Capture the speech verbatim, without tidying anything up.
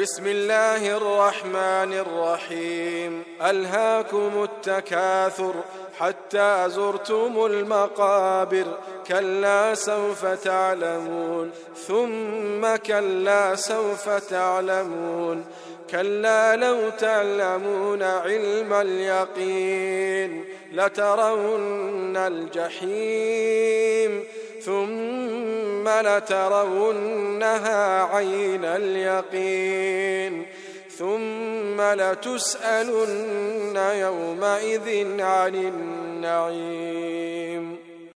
بسم الله الرحمن الرحيم. ألهاكم التكاثر حتى زرتم المقابر، كلا سوف تعلمون ثم كلا سوف تعلمون، كلا لو تعلمون علم اليقين لترون الجحيم ثم لترونها عين اليقين ثم لتسألن يومئذ عن النعيم.